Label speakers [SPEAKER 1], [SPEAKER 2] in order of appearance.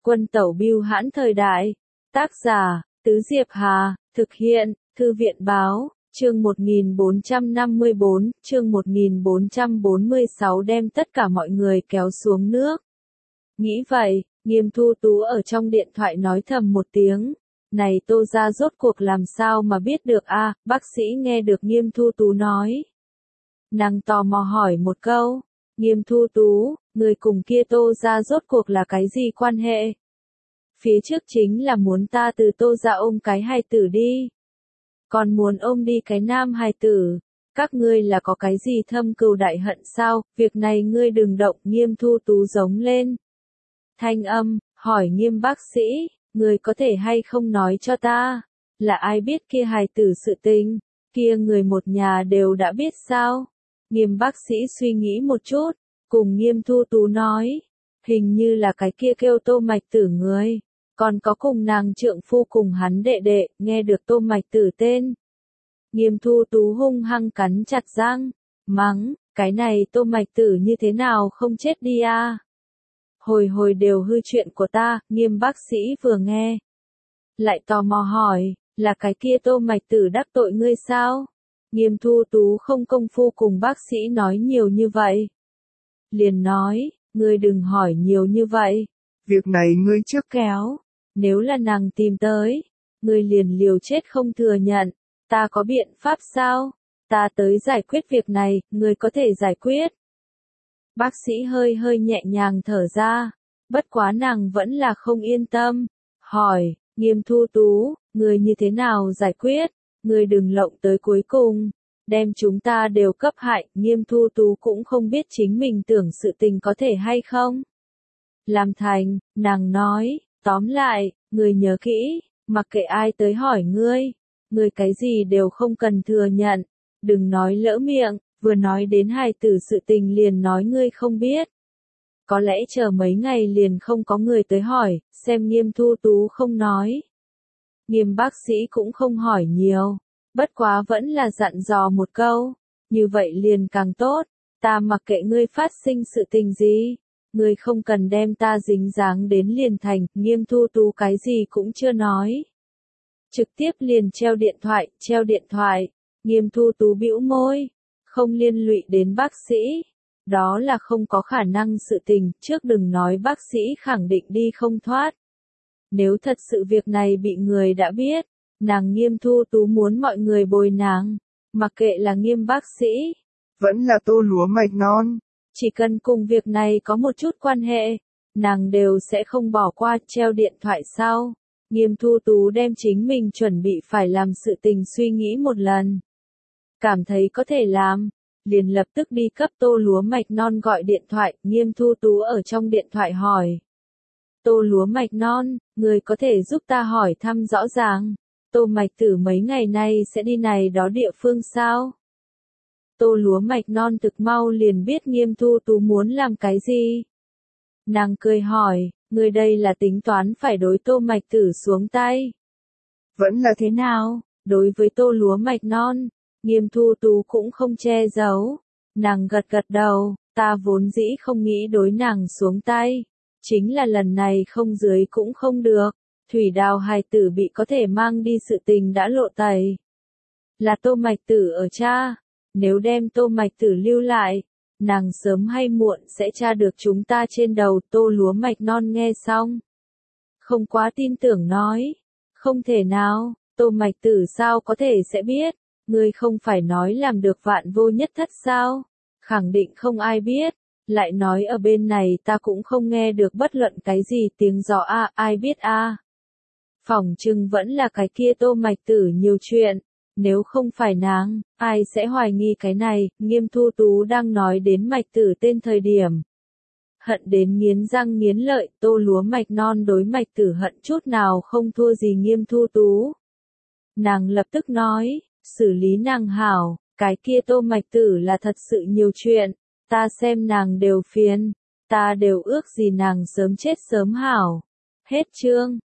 [SPEAKER 1] Quân tẩu bưu hãn thời đại. Tác giả, Tứ Diệp Hà, thực hiện, Thư viện báo, chương 1454, chương 1446 đem tất cả mọi người kéo xuống nước. Nghĩ vậy, Nghiêm Thu Tú ở trong điện thoại nói thầm một tiếng. Này Tô gia rốt cuộc làm sao mà biết được a? Bác sĩ nghe được Nghiêm Thu Tú nói. Nàng tò mò hỏi một câu. Nghiêm Thu Tú, người cùng kia Tô gia rốt cuộc là cái gì quan hệ? Phía trước chính là muốn ta từ Tô gia ôm cái hài tử đi. Còn muốn ôm đi cái nam hài tử. Các ngươi là có cái gì thâm cừu đại hận sao? Việc này ngươi đừng động. Nghiêm Thu Tú giống lên. Thanh âm, hỏi Nghiêm bác sĩ, người có thể hay không nói cho ta? Là ai biết kia hài tử sự tình? Kia người một nhà đều đã biết sao? Nghiêm bác sĩ suy nghĩ một chút, cùng Nghiêm Thu Tú nói. Hình như là cái kia kêu Tô Mạch Tử người. Còn có cùng nàng trượng phu cùng hắn đệ đệ, nghe được Tô Mạch Tử tên. Nghiêm Thu Tú hung hăng cắn chặt răng, mắng, cái này Tô Mạch Tử như thế nào không chết đi à? Hồi hồi đều hư chuyện của ta. Nghiêm bác sĩ vừa nghe. Lại tò mò hỏi, là cái kia Tô Mạch Tử đắc tội ngươi sao? Nghiêm Thu Tú không công phu cùng bác sĩ nói nhiều như vậy. Liền nói, ngươi đừng hỏi nhiều như vậy.
[SPEAKER 2] Việc này ngươi trước
[SPEAKER 1] kéo. Nếu là nàng tìm tới, ngươi liền liều chết không thừa nhận. Ta có biện pháp sao? Ta tới giải quyết việc này, ngươi có thể giải quyết. Bác sĩ hơi hơi nhẹ nhàng thở ra. Bất quá nàng vẫn là không yên tâm. Hỏi, Nghiêm Thu Tú, ngươi như thế nào giải quyết? Ngươi đừng lộng tới cuối cùng. Đem chúng ta đều cấp hại. Nghiêm Thu Tú cũng không biết chính mình tưởng sự tình có thể hay không. Làm thành, nàng nói, tóm lại, ngươi nhớ kỹ, mặc kệ ai tới hỏi ngươi cái gì đều không cần thừa nhận. Đừng nói lỡ miệng, vừa nói đến hài tử sự tình liền nói ngươi không biết. Có lẽ chờ mấy ngày liền không có người tới hỏi, xem Nghiêm Thu Tú không nói. Nghiêm bác sĩ cũng không hỏi nhiều, bất quá vẫn là dặn dò một câu, như vậy liền càng tốt, ta mặc kệ ngươi phát sinh sự tình gì, ngươi không cần đem ta dính dáng đến liền thành. Nghiêm Thu Tú cái gì cũng chưa nói. Trực tiếp liền treo điện thoại, Nghiêm Thu Tú bĩu môi, không liên lụy đến bác sĩ. Đó là không có khả năng sự tình, trước đừng nói bác sĩ khẳng định đi không thoát. Nếu thật sự việc này bị người đã biết, nàng Nghiêm Thu Tú muốn mọi người bồi nàng, mặc kệ là Nghiêm bác sĩ,
[SPEAKER 2] vẫn là Tô lúa mạch non.
[SPEAKER 1] Chỉ cần cùng việc này có một chút quan hệ, nàng đều sẽ không bỏ qua. Treo điện thoại sau. Nghiêm Thu Tú đem chính mình chuẩn bị phải làm sự tình suy nghĩ một lần. Cảm thấy có thể làm, liền lập tức đi cấp Tô lúa mạch non gọi điện thoại. Nghiêm Thu Tú ở trong điện thoại hỏi. Tô lúa mạch non, người có thể giúp ta hỏi thăm rõ ràng. Tô Mạch Tử mấy ngày nay sẽ đi này đó địa phương sao? Tô lúa mạch non thực mau liền biết Nghiêm Thu Tú muốn làm cái gì. Nàng cười hỏi, người đây là tính toán phải đối Tô Mạch Tử xuống tay.
[SPEAKER 2] Vẫn là
[SPEAKER 1] thế nào? Đối với Tô lúa mạch non, Nghiêm Thu Tú cũng không che giấu. Nàng gật gật đầu, ta vốn dĩ không nghĩ đối nàng xuống tay. Chính là lần này không dưới cũng không được. Thủy Đào hài tử bị có thể mang đi sự tình đã lộ tẩy. Là Tô Mạch Tử ở cha. Nếu đem Tô Mạch Tử lưu lại, nàng sớm hay muộn sẽ tra được chúng ta trên đầu. Tô lúa mạch non nghe xong, không quá tin tưởng nói. Không thể nào, Tô Mạch Tử sao có thể sẽ biết, ngươi không phải nói làm được vạn vô nhất thất sao? Khẳng định không ai biết, lại nói ở bên này ta cũng không nghe được bất luận cái gì tiếng gió a, ai biết a? Phỏng chừng vẫn là cái kia Tô Mạch Tử nhiều chuyện. Nếu không phải nàng, ai sẽ hoài nghi cái này? Nghiêm Thu Tú đang nói đến Mạch Tử tên thời điểm. Hận đến nghiến răng nghiến lợi. Tô lúa mạch non đối Mạch Tử hận chút nào không thua gì Nghiêm Thu Tú. Nàng lập tức nói, xử lý nàng hảo, cái kia Tô Mạch Tử là thật sự nhiều chuyện, ta xem nàng đều phiền, ta đều ước gì nàng sớm chết sớm hảo. Hết chương.